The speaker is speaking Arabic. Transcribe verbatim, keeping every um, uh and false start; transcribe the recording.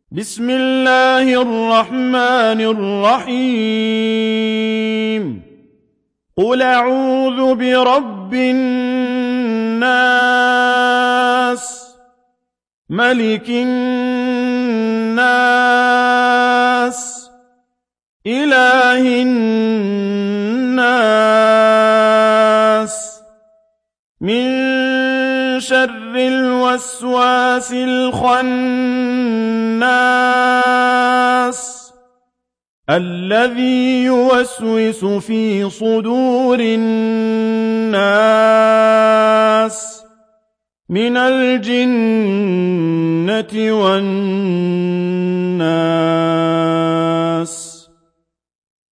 بسم الله الرحمن الرحيم قل أعوذ برب الناس ملك الناس إله الناس من شر الوسواس الخناس الذي يوسوس في صدور الناس من الجنة والناس